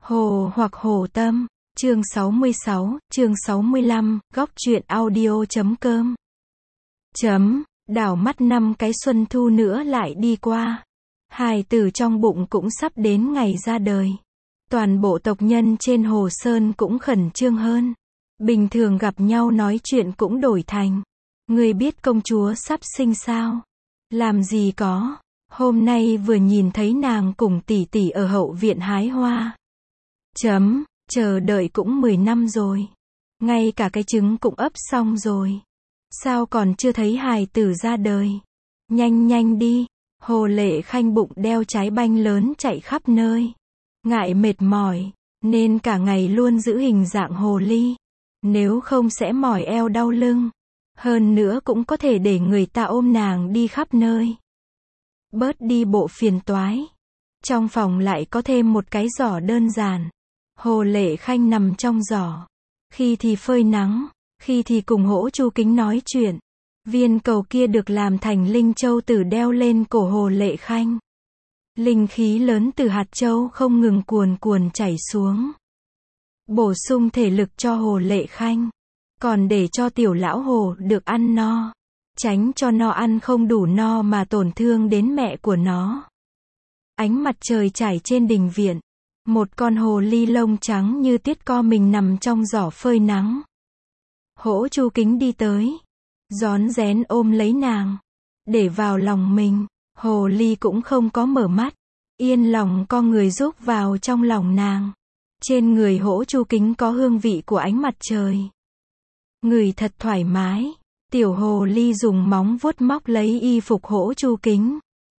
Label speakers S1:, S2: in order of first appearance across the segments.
S1: Hồ hoặc Hồ Tâm, chương 66, chương 65, góc truyện audio.com. Đảo mắt 5 cái xuân thu nữa lại đi qua. Hài tử trong bụng cũng sắp đến ngày ra đời. Toàn bộ tộc nhân trên Hồ Sơn cũng khẩn trương hơn. Bình thường gặp nhau nói chuyện cũng đổi thành: người biết công chúa sắp sinh sao? Làm gì có, hôm nay vừa nhìn thấy nàng cùng tỷ tỷ ở hậu viện hái hoa. Chờ đợi cũng 10 năm rồi. Ngay cả cái trứng cũng ấp xong rồi. Sao còn chưa thấy hài tử ra đời? Nhanh nhanh đi. Hồ Lệ Khanh bụng đeo trái banh lớn chạy khắp nơi. Ngại mệt mỏi, nên cả ngày luôn giữ hình dạng hồ ly. Nếu không sẽ mỏi eo đau lưng. Hơn nữa cũng có thể để người ta ôm nàng đi khắp nơi. Bớt đi bộ phiền toái. Trong phòng lại có thêm một cái giỏ đơn giản. Hồ Lệ Khanh nằm trong giỏ. Khi thì phơi nắng, khi thì cùng Hỗ Chu Kính nói chuyện. Viên cầu kia được làm thành linh châu tử đeo lên cổ Hồ Lệ Khanh. Linh khí lớn từ hạt châu không ngừng cuồn cuồn chảy xuống. Bổ sung thể lực cho Hồ Lệ Khanh. Còn để cho tiểu lão hồ được ăn no. Tránh cho nó ăn không đủ no mà tổn thương đến mẹ của nó. Ánh mặt trời trải trên đình viện. Một con hồ ly lông trắng như tiết co mình nằm trong giỏ phơi nắng. Hỗ Chu Kính đi tới. Rón rén ôm lấy nàng. Để vào lòng mình. Hồ ly cũng không có mở mắt. Yên lòng co người rúc vào trong lòng nàng. Trên người Hỗ Chu Kính có hương vị của ánh mặt trời. Người thật thoải mái. Tiểu hồ ly dùng móng vuốt móc lấy y phục Hỗ Chu Kính.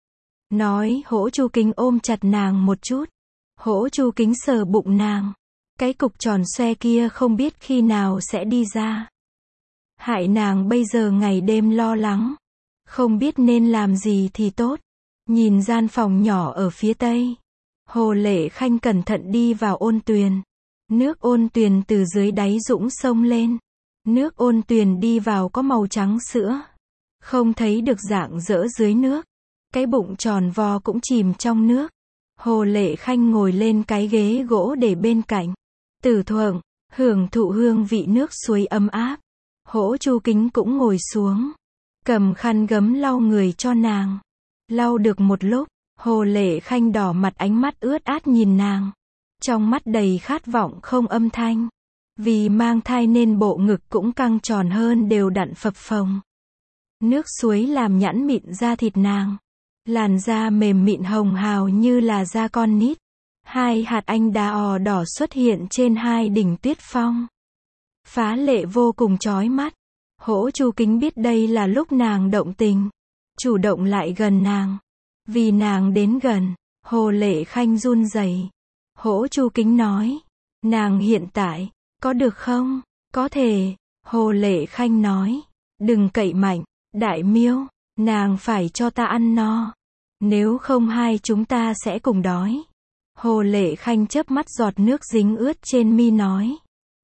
S1: Nói Hỗ Chu Kính ôm chặt nàng một chút. Hỗ Chu Kính sờ bụng nàng. Cái cục tròn xoe kia không biết khi nào sẽ đi ra. Hại nàng bây giờ ngày đêm lo lắng. Không biết nên làm gì thì tốt. Nhìn gian phòng nhỏ ở phía tây. Hồ Lệ Khanh cẩn thận đi vào ôn tuyền. Nước ôn tuyền từ dưới đáy dũng sông lên. Nước ôn tuyền đi vào có màu trắng sữa. Không thấy được rạng rỡ dưới nước. Cái bụng tròn vo cũng chìm trong nước. Hồ Lệ Khanh ngồi lên cái ghế gỗ để bên cạnh. Tử thuận, hưởng thụ hương vị nước suối ấm áp. Hỗ Chu Kính cũng ngồi xuống. Cầm khăn gấm lau người cho nàng. Lau được một lúc, Hồ Lệ Khanh đỏ mặt ánh mắt ướt át nhìn nàng. Trong mắt đầy khát vọng không âm thanh. Vì mang thai nên bộ ngực cũng căng tròn hơn đều đặn phập phồng. Nước suối làm nhẵn mịn da thịt nàng. Làn da mềm mịn hồng hào như là da con nít. 2 hạt anh đào ò đỏ xuất hiện trên 2 đỉnh tuyết phong. Phá lệ vô cùng chói mắt. Hỗ Chu Kính biết đây là lúc nàng động tình. Chủ động lại gần nàng. Vì nàng đến gần, Hồ Lệ Khanh run rẩy. Hỗ Chu Kính nói. Nàng hiện tại, có được không? Có thể. Hồ Lệ Khanh nói. Đừng cậy mạnh, đại miêu. Nàng phải cho ta ăn no. Nếu không hai chúng ta sẽ cùng đói. Hồ Lệ Khanh chớp mắt giọt nước dính ướt trên mi nói.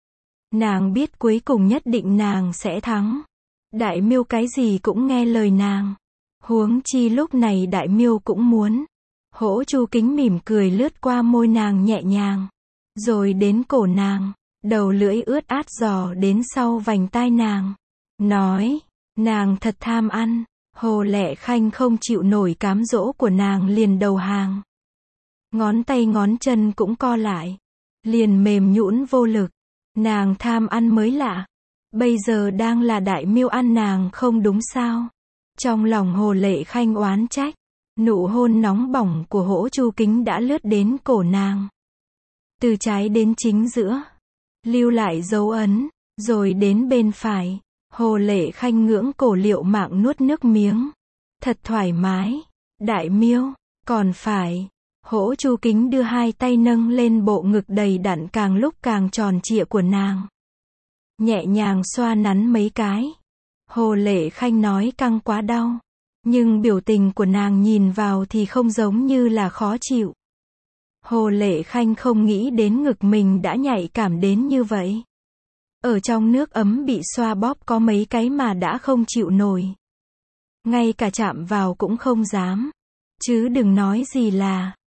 S1: Nàng biết cuối cùng nhất định nàng sẽ thắng. Đại miêu cái gì cũng nghe lời nàng. Huống chi lúc này đại miêu cũng muốn. Hỗ Chu Kính mỉm cười lướt qua môi nàng nhẹ nhàng. Rồi đến cổ nàng. Đầu lưỡi ướt át dò đến sau vành tai nàng. Nói, nàng thật tham ăn. Hồ Lệ Khanh không chịu nổi cám dỗ của nàng liền đầu hàng. Ngón tay ngón chân cũng co lại. Liền mềm nhũn vô lực. Nàng tham ăn mới lạ. Bây giờ đang là đại miêu ăn nàng không đúng sao? Trong lòng Hồ Lệ Khanh oán trách. Nụ hôn nóng bỏng của Hỗ Chu Kính đã lướt đến cổ nàng. Từ trái đến chính giữa. Lưu lại dấu ấn. Rồi đến bên phải. Hồ Lệ Khanh ngưỡng cổ liệu mạng nuốt nước miếng. Thật thoải mái. Đại miêu. Còn phải. Hỗ Chu Kính đưa 2 tay nâng lên bộ ngực đầy đặn càng lúc càng tròn trịa của nàng. Nhẹ nhàng xoa nắn mấy cái. Hồ Lệ Khanh nói căng quá đau. Nhưng biểu tình của nàng nhìn vào thì không giống như là khó chịu. Hồ Lệ Khanh không nghĩ đến ngực mình đã nhạy cảm đến như vậy. Ở trong nước ấm bị xoa bóp có mấy cái mà đã không chịu nổi. Ngay cả chạm vào cũng không dám. Chứ đừng nói gì là.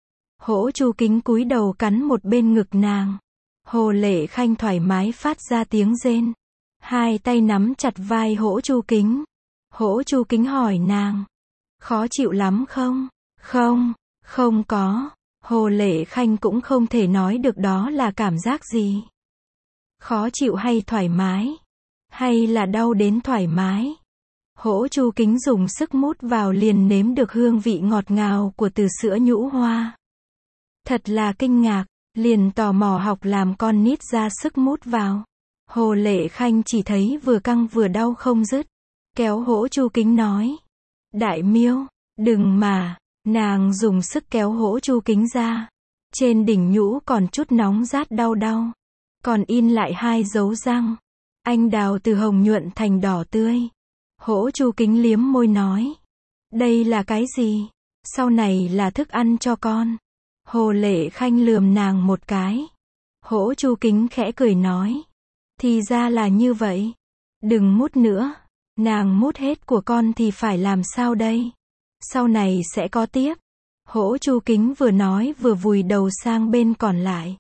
S1: Hỗ Chu Kính cúi đầu cắn một bên ngực nàng. Hồ Lệ Khanh thoải mái phát ra tiếng rên. Hai tay nắm chặt vai Hỗ Chu Kính. Hỗ Chu Kính hỏi nàng. Khó chịu lắm không? Không, không có. Hồ Lệ Khanh cũng không thể nói được đó là cảm giác gì. Khó chịu hay thoải mái? Hay là đau đến thoải mái? Hỗ Chu Kính dùng sức mút vào liền nếm được hương vị ngọt ngào của từ sữa nhũ hoa. Thật là kinh ngạc, liền tò mò học làm con nít ra sức mút vào. Hồ Lệ Khanh chỉ thấy vừa căng vừa đau không dứt. Kéo Hỗ Chu Kính nói. Đại miêu, đừng mà. Nàng dùng sức kéo Hỗ Chu Kính ra. Trên đỉnh nhũ còn chút nóng rát đau đau. Còn in lại 2 dấu răng. Anh đào từ hồng nhuận thành đỏ tươi. Hỗ Chu Kính liếm môi nói. Đây là cái gì? Sau này là thức ăn cho con. Hồ Lệ Khanh lườm nàng một cái. Hỗ Chu Kính khẽ cười nói. Thì ra là như vậy. Đừng mút nữa. Nàng mút hết của con thì phải làm sao đây? Sau này sẽ có tiếp. Hỗ Chu Kính vừa nói vừa vùi đầu sang bên còn lại.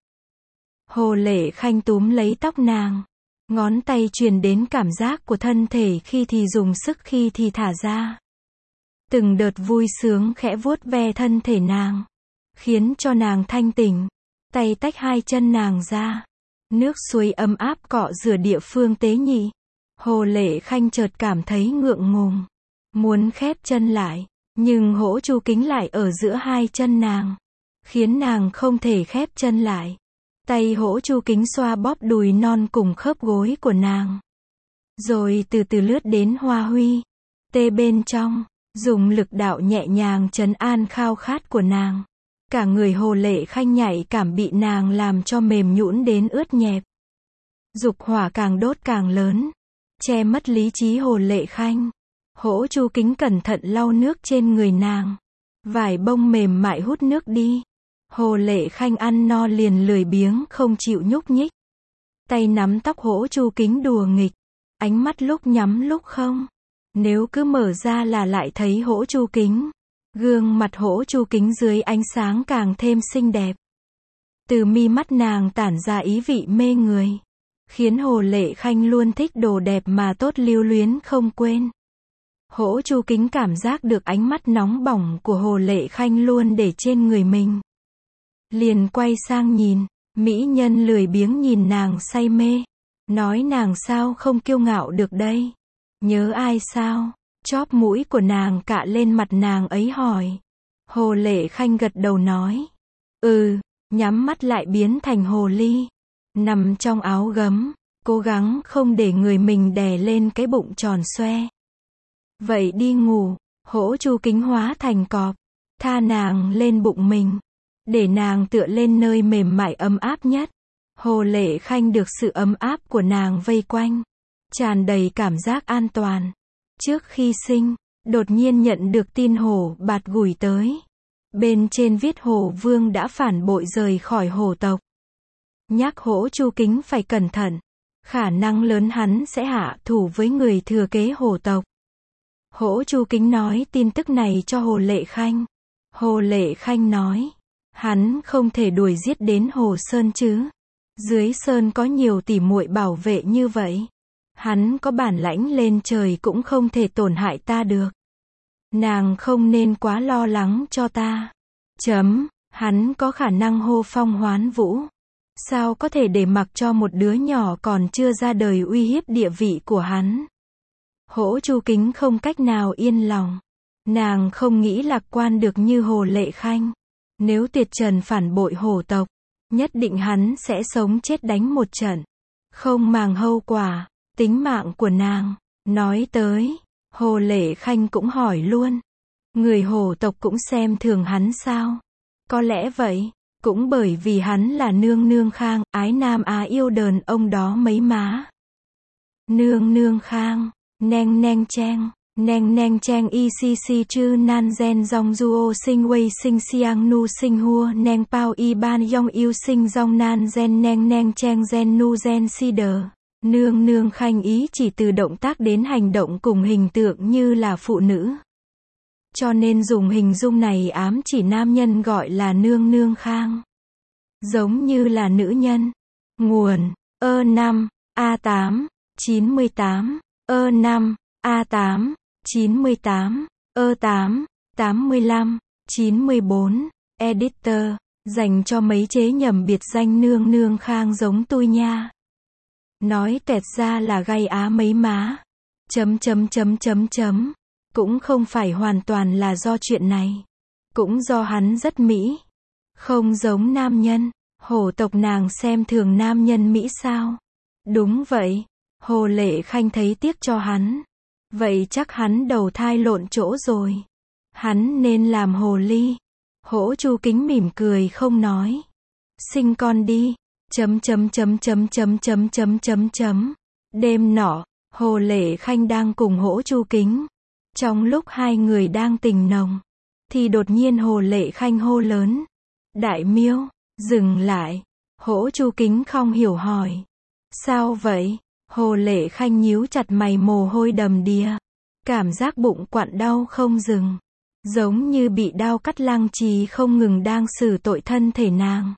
S1: Hồ Lệ Khanh túm lấy tóc nàng. Ngón tay truyền đến cảm giác của thân thể khi thì dùng sức khi thì thả ra. Từng đợt vui sướng khẽ vuốt ve thân thể nàng. Khiến cho nàng thanh tỉnh. Tay tách 2 chân nàng ra. Nước suối ấm áp cọ rửa địa phương tế nhị. Hồ Lệ Khanh chợt cảm thấy ngượng ngùng. Muốn khép chân lại. Nhưng Hỗ Chu Kính lại ở giữa 2 chân nàng. Khiến nàng không thể khép chân lại. Tay Hỗ Chu Kính xoa bóp đùi non cùng khớp gối của nàng. Rồi từ từ lướt đến hoa huy. Tê bên trong. Dùng lực đạo nhẹ nhàng trấn an khao khát của nàng. Cả người Hồ Lệ Khanh nhạy cảm bị nàng làm cho mềm nhũn đến ướt nhẹp. Dục hỏa càng đốt càng lớn. Che mất lý trí Hồ Lệ Khanh. Hỗ Chu Kính cẩn thận lau nước trên người nàng. Vải bông mềm mại hút nước đi. Hồ Lệ Khanh ăn no liền lười biếng không chịu nhúc nhích. Tay nắm tóc Hỗ Chu Kính đùa nghịch. Ánh mắt lúc nhắm lúc không. Nếu cứ mở ra là lại thấy Hỗ Chu Kính. Gương mặt Hỗ Chu Kính dưới ánh sáng càng thêm xinh đẹp. Từ mi mắt nàng tản ra ý vị mê người. Khiến Hồ Lệ Khanh luôn thích đồ đẹp mà tốt lưu luyến không quên. Hỗ Chu Kính cảm giác được ánh mắt nóng bỏng của Hồ Lệ Khanh luôn để trên người mình. Liền quay sang nhìn. Mỹ nhân lười biếng nhìn nàng say mê. Nói nàng sao không kiêu ngạo được đây. Nhớ ai sao? Chóp mũi của nàng cạ lên mặt nàng ấy hỏi. Hồ Lệ Khanh gật đầu nói. Nhắm mắt lại biến thành hồ ly. Nằm trong áo gấm. Cố gắng không để người mình đè lên cái bụng tròn xoe. Vậy đi ngủ. Hỗ Chu Kính hóa thành cọp. Tha nàng lên bụng mình. Để nàng tựa lên nơi mềm mại ấm áp nhất. Hồ Lệ Khanh được sự ấm áp của nàng vây quanh. Tràn đầy cảm giác an toàn. Trước khi sinh, đột nhiên nhận được tin Hổ Bạt gửi tới. Bên trên viết Hổ Vương đã phản bội rời khỏi hổ tộc. Nhắc Hỗ Chu Kính phải cẩn thận. Khả năng lớn hắn sẽ hạ thủ với người thừa kế hổ tộc. Hỗ Chu Kính nói tin tức này cho Hồ Lệ Khanh. Hồ Lệ Khanh nói. Hắn không thể đuổi giết đến Hồ Sơn chứ. Dưới Sơn có nhiều tỷ muội bảo vệ như vậy. Hắn có bản lãnh lên trời cũng không thể tổn hại ta được. Nàng không nên quá lo lắng cho ta. Hắn có khả năng hô phong hoán vũ. Sao có thể để mặc cho một đứa nhỏ còn chưa ra đời uy hiếp địa vị của hắn. Hỗ Chu Kính không cách nào yên lòng. Nàng không nghĩ lạc quan được như Hồ Lệ Khanh. Nếu Tuyệt Trần phản bội hổ tộc, nhất định hắn sẽ sống chết đánh một trận. Không màng hậu quả, tính mạng của nàng. Nói tới, Hồ Lệ Khanh cũng hỏi luôn. Người hổ tộc cũng xem thường hắn sao? Có lẽ vậy, cũng bởi vì hắn là nương nương khang, ái nam á yêu đờn ông đó mấy má. Nương nương khang, neng neng cheng. Neng neng cheng ECC chư nan gen dòng duo sinh wei sinh siang nu sinh hua neng pao y ban yong yêu sinh dòng nan gen neng neng cheng gen nu gen si đờ. Nương nương khanh ý chỉ từ động tác đến hành động cùng hình tượng như là phụ nữ. Cho nên dùng hình dung này ám chỉ nam nhân gọi là nương nương khang. Giống như là nữ nhân. Nguồn, E5, A8, 98, E5, A8, 98, E8, 85, 94, Editor, dành cho mấy chế nhầm biệt danh nương nương khang giống tôi nha. Nói tẹt ra là gay á mấy má. Cũng không phải hoàn toàn là do chuyện này. Cũng do hắn rất Mỹ. Không giống nam nhân. Hổ tộc nàng xem thường nam nhân Mỹ sao? Đúng vậy. Hồ Lệ Khanh thấy tiếc cho hắn. Vậy chắc hắn đầu thai lộn chỗ rồi. Hắn nên làm hồ ly. Hỗ Chu Kính mỉm cười không nói. Sinh con đi. Đêm nọ, Hồ Lệ Khanh đang cùng Hỗ Chu Kính. Trong lúc hai người đang tình nồng, thì đột nhiên Hồ Lệ Khanh hô lớn. Đại miêu, dừng lại. Hỗ Chu Kính không hiểu hỏi. Sao vậy? Hồ Lệ Khanh nhíu chặt mày, mồ hôi đầm đìa. Cảm giác bụng quặn đau không dừng. Giống như bị đao cắt lăng trì không ngừng đang xử tội thân thể nàng.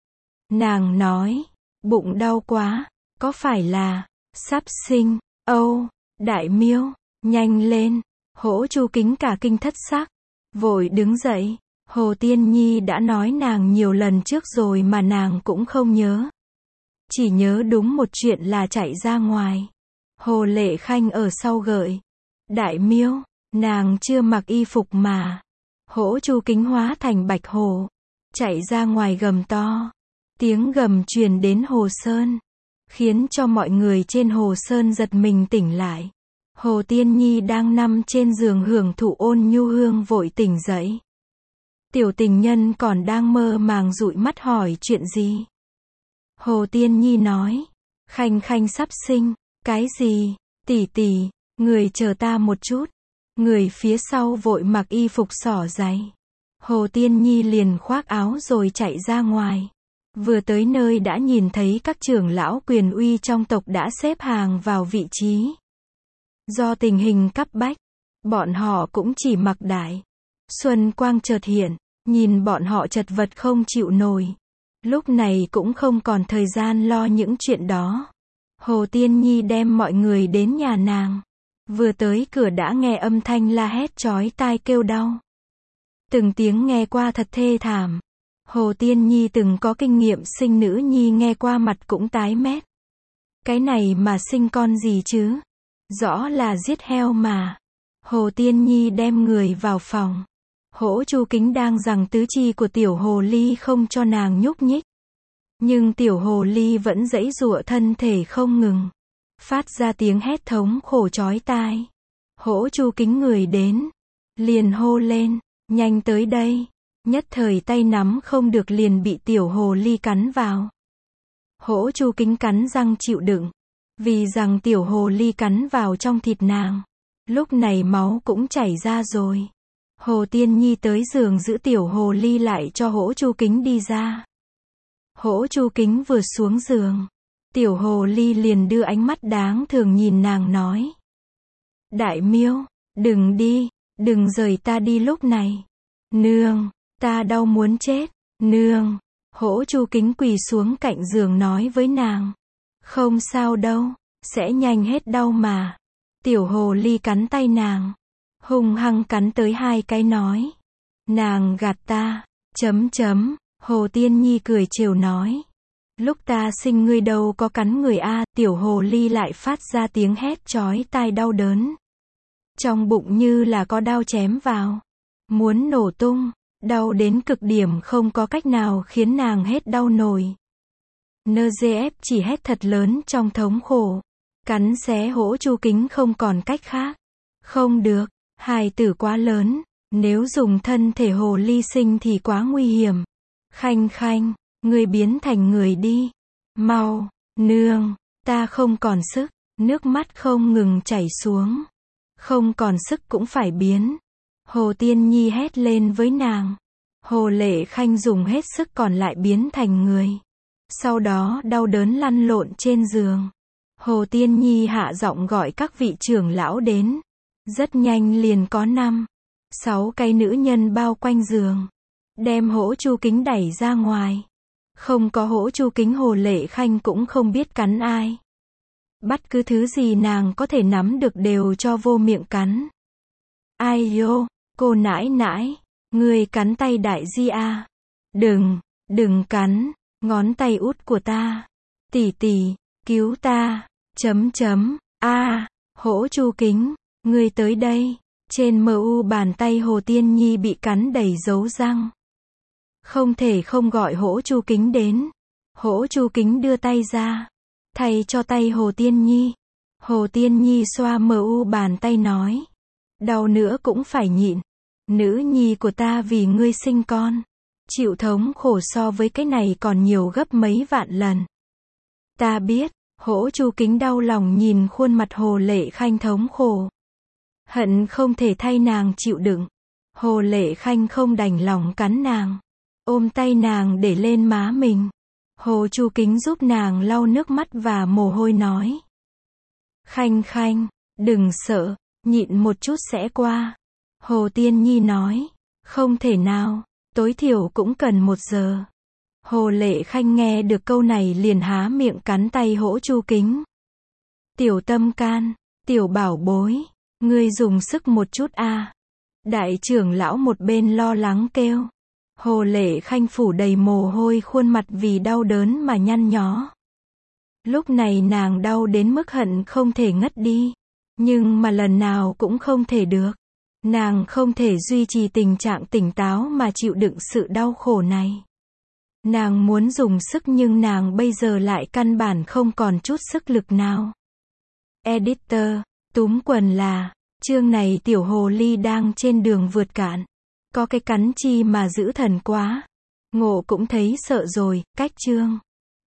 S1: Nàng nói, bụng đau quá, có phải là sắp sinh? Âu, đại miêu, nhanh lên. Hỗ Chu Kính cả kinh thất sắc, vội đứng dậy. Hồ Tiên Nhi đã nói nàng nhiều lần trước rồi mà nàng cũng không nhớ. Chỉ nhớ đúng một chuyện là chạy ra ngoài. Hồ Lệ Khanh ở sau gợi. Đại miêu, nàng chưa mặc y phục mà. Hỗ Chu Kính hóa thành bạch hổ, chạy ra ngoài gầm to. Tiếng gầm truyền đến Hồ Sơn, khiến cho mọi người trên Hồ Sơn giật mình tỉnh lại. Hồ Tiên Nhi đang nằm trên giường hưởng thụ ôn nhu hương vội tỉnh dậy. Tiểu tình nhân còn đang mơ màng dụi mắt hỏi chuyện gì. Hồ Tiên Nhi nói, Khanh Khanh sắp sinh. Cái gì? Tỷ tỷ, người chờ ta một chút. Người phía sau vội mặc y phục xỏ giày. Hồ Tiên Nhi liền khoác áo rồi chạy ra ngoài. Vừa tới nơi đã nhìn thấy các trưởng lão quyền uy trong tộc đã xếp hàng vào vị trí. Do tình hình cấp bách, bọn họ cũng chỉ mặc đại. Xuân quang chợt hiện, nhìn bọn họ chật vật không chịu nổi. Lúc này cũng không còn thời gian lo những chuyện đó. Hồ Tiên Nhi đem mọi người đến nhà nàng. Vừa tới cửa đã nghe âm thanh la hét chói tai kêu đau. Từng tiếng nghe qua thật thê thảm. Hồ Tiên Nhi từng có kinh nghiệm sinh nữ nhi nghe qua mặt cũng tái mét. Cái này mà sinh con gì chứ? Rõ là giết heo mà. Hồ Tiên Nhi đem người vào phòng. Hỗ Chu Kính đang giằng tứ chi của tiểu hồ ly không cho nàng nhúc nhích. Nhưng tiểu hồ ly vẫn giãy giụa thân thể không ngừng. Phát ra tiếng hét thống khổ chói tai. Hỗ Chu Kính người đến. Liền hô lên, nhanh tới đây. Nhất thời tay nắm không được liền bị tiểu hồ ly cắn vào. Hỗ Chu Kính cắn răng chịu đựng. Vì rằng tiểu hồ ly cắn vào trong thịt nàng. Lúc này máu cũng chảy ra rồi. Hồ Tiên Nhi tới giường giữ tiểu hồ ly lại cho Hỗ Chu Kính đi ra. Hỗ Chu Kính vừa xuống giường, tiểu hồ ly liền đưa ánh mắt đáng thường nhìn nàng nói. Đại miêu, đừng đi, đừng rời ta đi lúc này. Nương, ta đau muốn chết. Nương, Hỗ Chu Kính quỳ xuống cạnh giường nói với nàng. Không sao đâu, sẽ nhanh hết đau mà. Tiểu hồ ly cắn tay nàng, hung hăng cắn tới 2 cái nói. Nàng gạt ta, Hồ Tiên Nhi cười trêu nói. Lúc ta sinh ngươi đâu có cắn người a. Tiểu hồ ly lại phát ra tiếng hét chói tai đau đớn. Trong bụng như là có đao chém vào. Muốn nổ tung, đau đến cực điểm không có cách nào khiến nàng hết đau nổi. NGF chỉ hét thật lớn trong thống khổ. Cắn xé Hỗ Chu Kính không còn cách khác. Không được, hài tử quá lớn. Nếu dùng thân thể hồ ly sinh thì quá nguy hiểm. Khanh Khanh, ngươi biến thành người đi. Mau, nương, ta không còn sức. Nước mắt không ngừng chảy xuống. Không còn sức cũng phải biến. Hồ Tiên Nhi hét lên với nàng. Hồ Lệ Khanh dùng hết sức còn lại biến thành người. Sau đó đau đớn lăn lộn trên giường. Hồ Tiên Nhi hạ giọng gọi các vị trưởng lão đến. Rất nhanh liền có 5, 6 cái nữ nhân bao quanh giường, đem Hỗ Chu Kính đẩy ra ngoài. Không có Hỗ Chu Kính Hồ Lệ Khanh cũng không biết cắn ai. Bất cứ thứ gì nàng có thể nắm được đều cho vô miệng cắn. Ai yo, cô nãi nãi, ngươi cắn tay đại di à. Đừng cắn, ngón tay út của ta. Tỷ tỷ, cứu ta, Hỗ Chu Kính, ngươi tới đây. Trên mu bàn tay Hồ Tiên Nhi bị cắn đầy dấu răng. Không thể không gọi Hỗ Chu Kính đến. Hỗ Chu Kính đưa tay ra, thay cho tay Hồ Tiên Nhi. Hồ Tiên Nhi xoa mu bàn tay nói. Đau nữa cũng phải nhịn. Nữ nhi của ta vì ngươi sinh con. Chịu thống khổ so với cái này còn nhiều gấp mấy vạn lần. Ta biết, Hỗ Chu Kính đau lòng nhìn khuôn mặt Hồ Lệ Khanh thống khổ. Hận không thể thay nàng chịu đựng. Hồ Lệ Khanh không đành lòng cắn nàng. Ôm tay nàng để lên má mình. Hồ Chu Kính giúp nàng lau nước mắt và mồ hôi nói. Khanh, đừng sợ, nhịn một chút sẽ qua. Hồ Tiên Nhi nói. Không thể nào, tối thiểu cũng cần 1 giờ. Hồ Lệ Khanh nghe được câu này liền há miệng cắn tay Hỗ Chu Kính. Tiểu tâm can, tiểu bảo bối, ngươi dùng sức một chút a. Đại trưởng lão một bên lo lắng kêu. Hồ Lệ Khanh phủ đầy mồ hôi khuôn mặt vì đau đớn mà nhăn nhó. Lúc này nàng đau đến mức hận không thể ngất đi. Nhưng mà lần nào cũng không thể được. Nàng không thể duy trì tình trạng tỉnh táo mà chịu đựng sự đau khổ này. Nàng muốn dùng sức nhưng nàng bây giờ lại căn bản không còn chút sức lực nào. Editor, túm quần là, chương này tiểu hồ ly đang trên đường vượt cạn. Có cái cắn chi mà giữ thần quá. Ngộ cũng thấy sợ rồi, cách chương.